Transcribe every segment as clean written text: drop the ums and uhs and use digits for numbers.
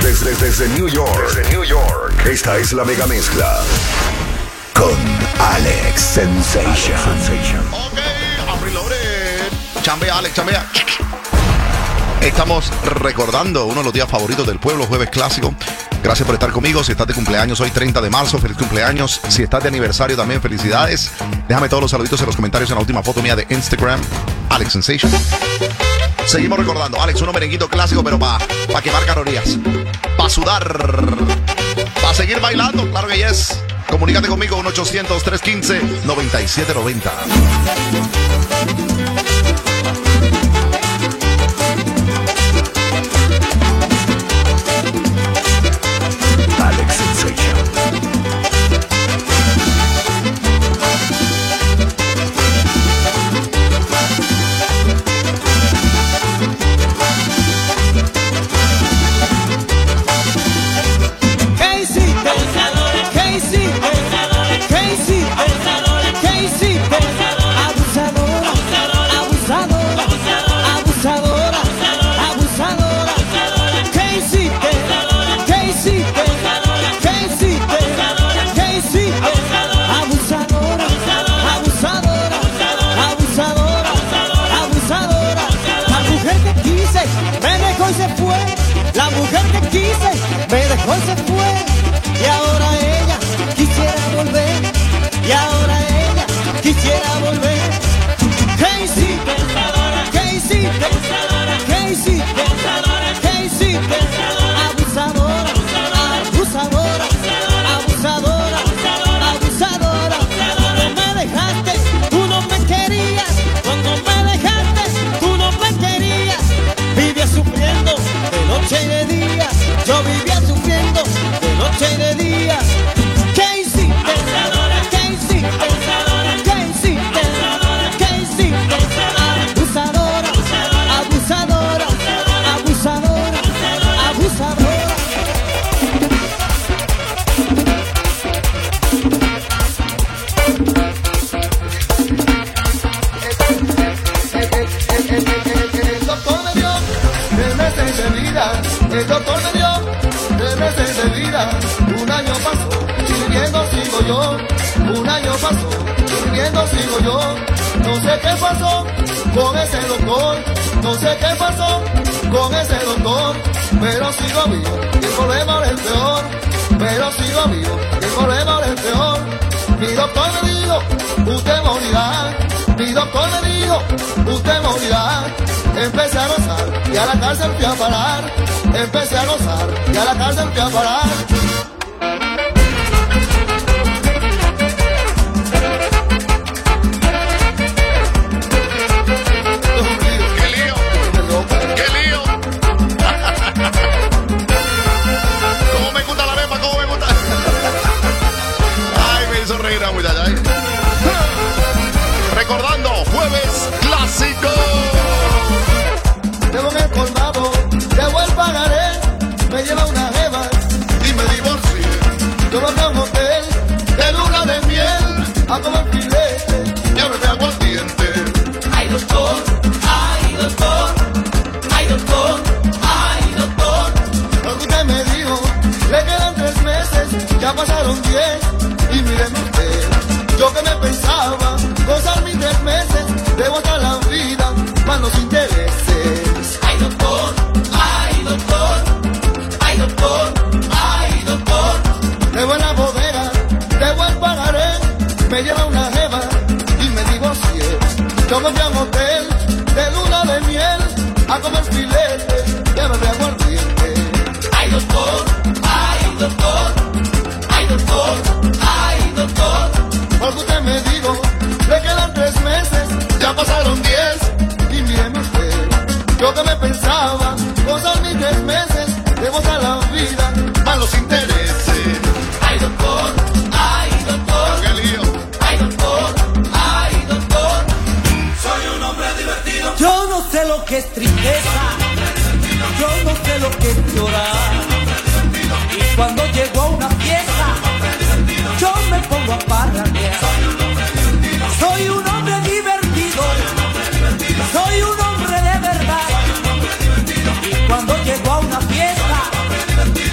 Desde New York. Esta es la mega mezcla con Alex Sensation. Ok, Reloaded. Chambea, Alex, chambea. Estamos recordando uno de los días favoritos del pueblo, jueves clásico. Gracias por estar conmigo. Si estás de cumpleaños hoy, 30 de marzo, feliz cumpleaños. Si estás de aniversario también, felicidades. Déjame todos los saluditos en los comentarios en la última foto mía de Instagram, Alex Sensation. Seguimos recordando, Alex, unos merenguitos clásicos, pero para quemar calorías, para sudar, para seguir bailando, claro que yes. Comunícate conmigo, 1-800-315-9790. Alex Sensation. La mujer que quise me dejó y se fue. Y ahora ella quisiera volver. Y ahora ella quisiera volver. ¿Qué hiciste? ¿Qué hiciste? ¿Qué hiciste? ¿Qué hiciste? Abusadora, abusadora, abusadora, abusadora. Cuando me dejaste, tú no me querías. Cuando me dejaste, tú no me querías. Vivía sufriendo de noche y de día. Yo vivía sufriendo de noche y de día. ¿Qué hiciste? ¿Qué hiciste? ¿Qué hiciste? ¿Qué hiciste? Abusadora, abusadora, abusadora, abusadora. El doctor me dio 3 meses de vida. Un año pasó, viviendo sigo yo. Un año pasó, viviendo sigo yo. No sé qué pasó con ese doctor. No sé qué pasó con ese doctor. Pero sigo vivo y el problema ahora es peor. Pero sigo vivo y el problema ahora es peor. Mi doctor me dijo, usted morirá. Mi doctor me dijo, usted morirá. Empecé a gozar y a la cárcel fui a parar. Empecé a gozar y a la cárcel fui a parar. ¡Qué lío! ¡Qué lío! ¿Cómo me gusta la arepa? ¿Cómo me gusta? Ay, me hizo reír a muchacha. Recordando, jueves clásico. Debo en el colmado, debo el pagaré. Me lleva una jeva Y me divorcié. yo lo tengo en un hotel de luna de miel. A comer filete. Y ahora me hago el diente. Ay doctor, ay doctor, ay doctor, ay doctor. Lo que usted me dijo, le quedan 3 meses, ya pasaron 10. Y míreme usted, yo que me pensaba gozar mis 3 meses, debo estar la vida, más los intereses. Ay doctor, ay doctor, ay doctor, ay doctor. Debo en la bodega, debo el pagaré, me lleva una jeva y me divorcié. Yo me fui a un hotel de luna de miel a comer filete, lleva de aguardiente. Ay doctor, ay doctor, ay doctor, ay doctor. Porque usted me dijo, le quedan 3 meses, ya pasaron 10. Y míreme usted, yo que me pensaba gozar mis 3 meses, debo estar la vida, más los intereses. Ay doctor, ay doctor, ¡Qué lío! ay doctor, ay doctor. Soy un hombre divertido. Yo no sé lo que es tristeza. Yo no sé lo que es llorar. Y cuando llego a una fiesta, yo me pongo a parrandear. Soy un hombre divertido. Soy un hombre de verdad. Y cuando llego a una fiesta,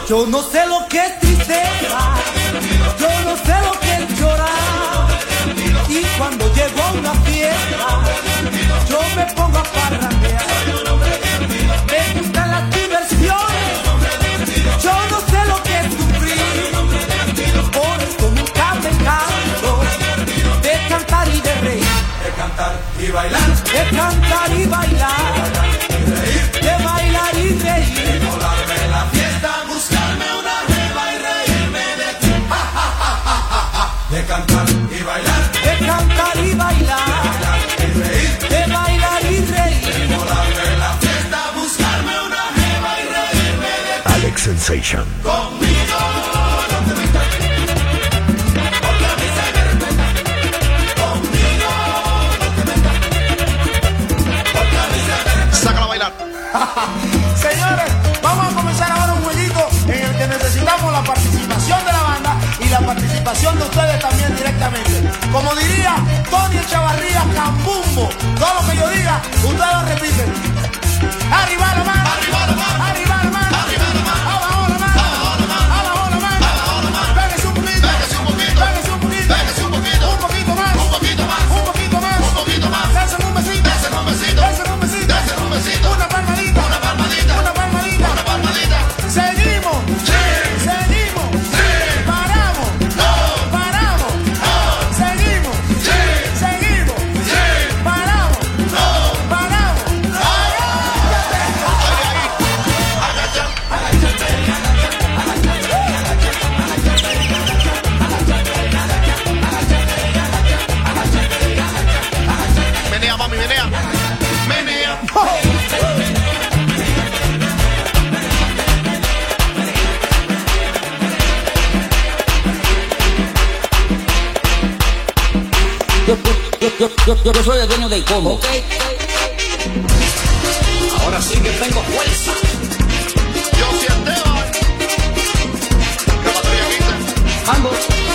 Yo no sé lo que es tristeza, yo no sé lo que es llorar. Y cuando llego a una fiesta, yo me pongo a parrandear. Me gustan las diversiones, yo no sé lo que es sufrir. Por eso nunca me canso de cantar y de reír. De cantar y bailar, De cantar y bailar, de bailar y reír. volarme la fiesta, buscarme una jeva y reírme de ti. Ja, ja, ja, ja, ja, ja. De cantar y bailar, De cantar y bailar, y reír, de bailar y reír. volarme la fiesta, buscarme una jeva y reírme de ti. Alex Sensation. Conmigo no te metas, porque a mí se me respeta. Conmigo no te metas, porque a mí se me respeta. Sácala a bailar. Señores, vamos a comenzar ahora un jueguito en el que necesitamos la participación de la banda y la participación de ustedes también directamente. Como diría Tony Echavarría Cambumbo, todo lo que yo diga, ustedes lo repiten. Arriba la mano, Arriba la mano, arriba la mano, arriba la mano, abajo la mano, abajo la mano, abajo la mano, abajo la mano. pégase un poquito, Pégase un poquito, pégase un poquito, pégase un poquito, un poquito más, un poquito más, un poquito más, un poquito más. dáseme un besito, Dáseme un besito, dáseme un besito, dáseme un besito, una palmadita, una palmadita, una palmadita, una palmadita. seguimos, Sí, seguimos, sí, paramos, no, paramos, seguimos, sí, seguimos, sí, paramos, no, paramos, agacha, Menea, mami, menea. menea. Yo soy el dueño del combo. ¿Ok? Ahora sí que tengo fuerza. Yo siento. ¿Qué batería quise? Mambo.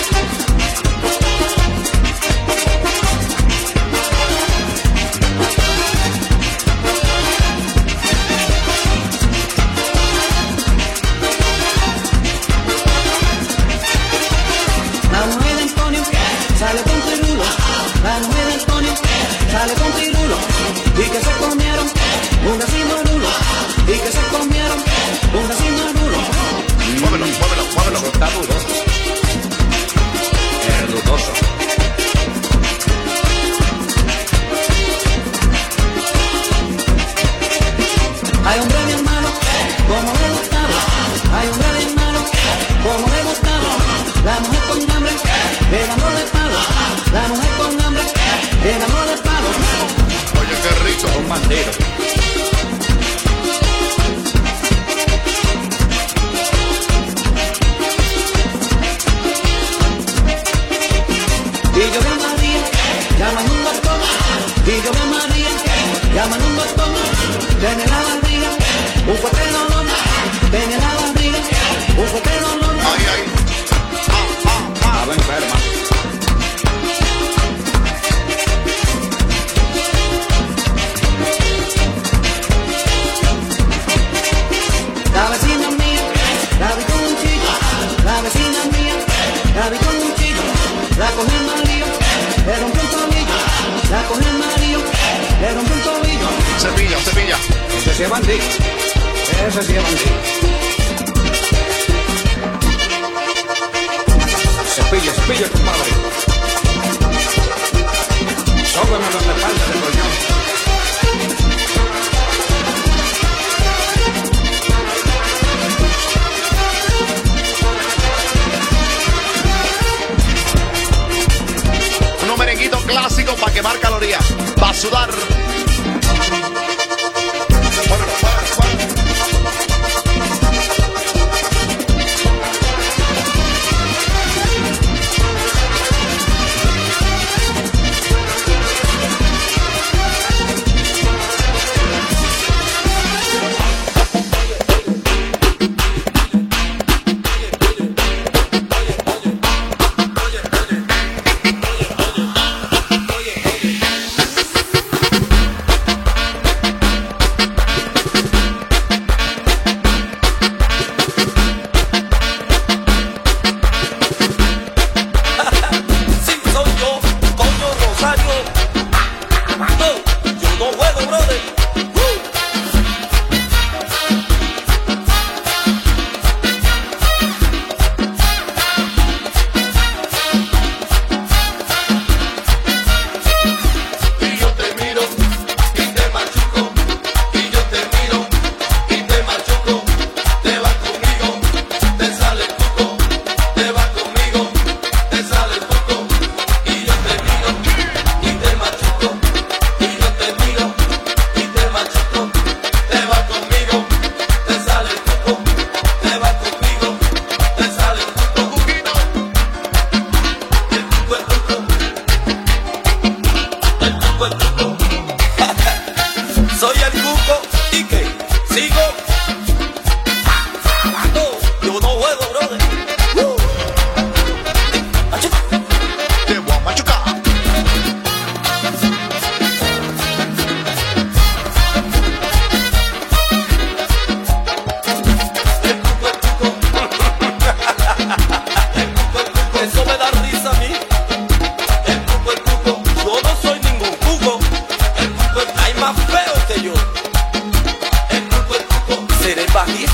La mujer de Antonio sale con Pirulo. La mujer de Antonio sale con Pirulo. Y que se comieron un vecino rulo. Y que se comieron un vecino rulo. Muévelo, muévelo, muévelo. Está duro. Es dudoso. Hay hombre bien malo, como me gustaba. Hay hombre bien malo, como me gustaba. La mujer con hambre, pegándole palo. La mujer con hambre, pegándole palo. Oye, qué rico. Un bandero. Y yo vi a María, llaman un doctor. Y yo vi a María, llaman un doctor. Tiene la barriga, un fuerte dolor. Tiene la barriga, un fuerte dolor. Ay, ay. Estaba enferma. La vecina mía, la vi con un chillo. La vecina mía, la vi con un chillo. La cogió el marido, le rompió un tobillo. La cogió el marido, le rompió un tobillo. Cepilla, cepilla. Ese sí es bandido. Ese sí es bandido. Cepilla, cepilla, compadre. Sóbeme la espalda del coñón. Unos merenguitos clásicos para quemar calorías. Para sudar. Muévelo, muévelo, muévelo.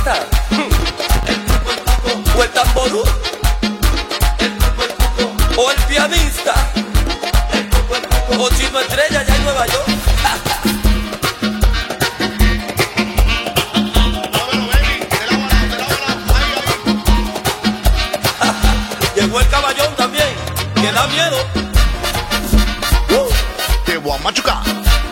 pianista, o el tamború, o el pianista, o Chino Estrella allá en Nueva York. Llegó el caballón también, que da miedo. Te voy a machucar.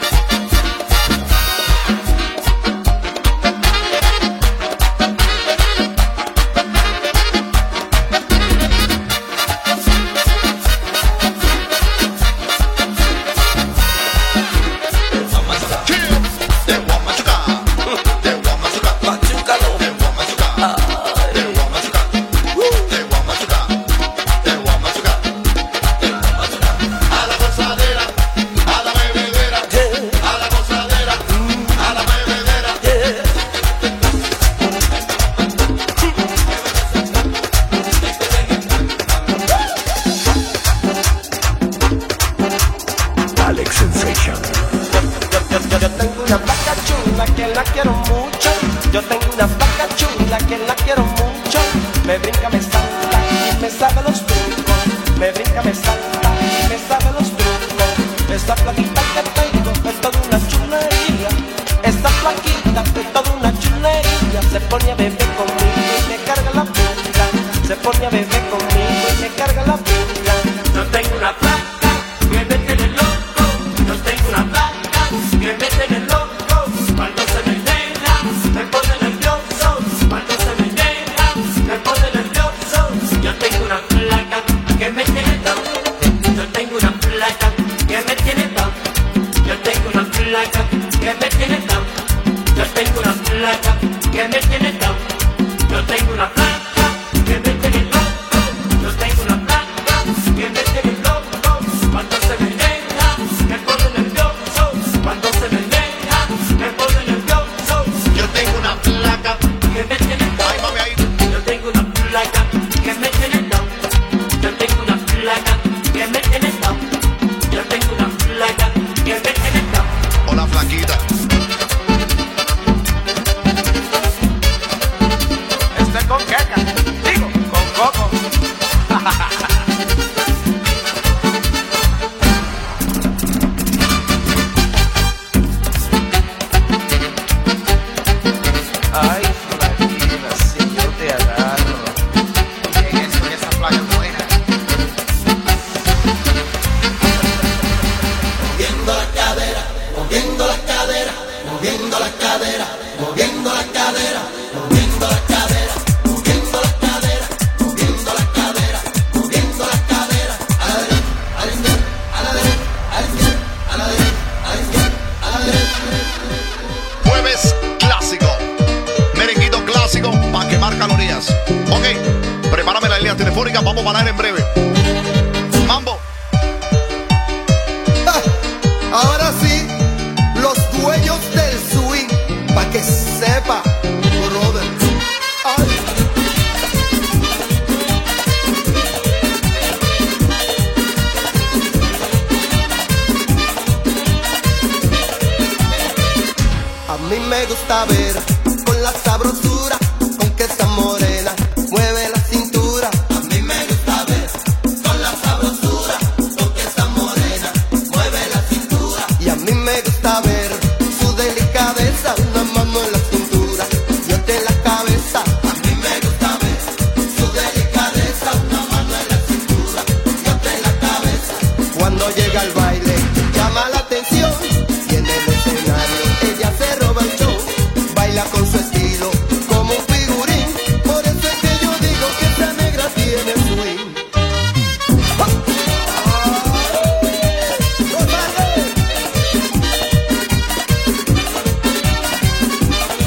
Telefónica, vamos a parar en breve. Mambo. Ahora sí, los dueños del swing, pa' que sepa, brother. Ay. A mí me gusta ver con la sabrosura, aunque está morena, mueve la cintura. A mí me gusta ver con la sabrosura, aunque está morena, mueve la cintura. Y a mí me gusta ver su delicadeza, una mano en la cintura y otra en la cabeza. A mí me gusta ver su delicadeza, una mano en la cintura y otra en la cabeza. Cuando llega al baile, llama la atención, y en el escenario ella se roba el show. Baila con su estilo como un figurín, por eso es que yo digo que esa negra tiene swing.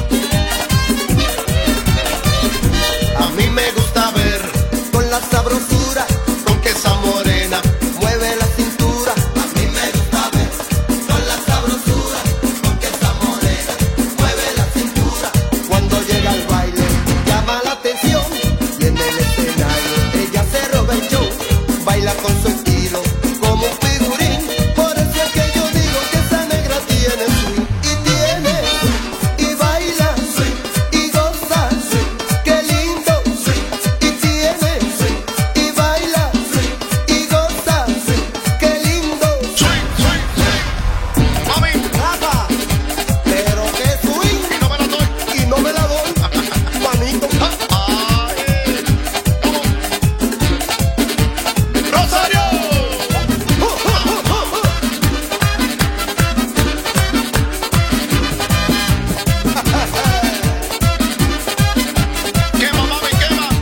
A mí me gusta ver con la sabrosura,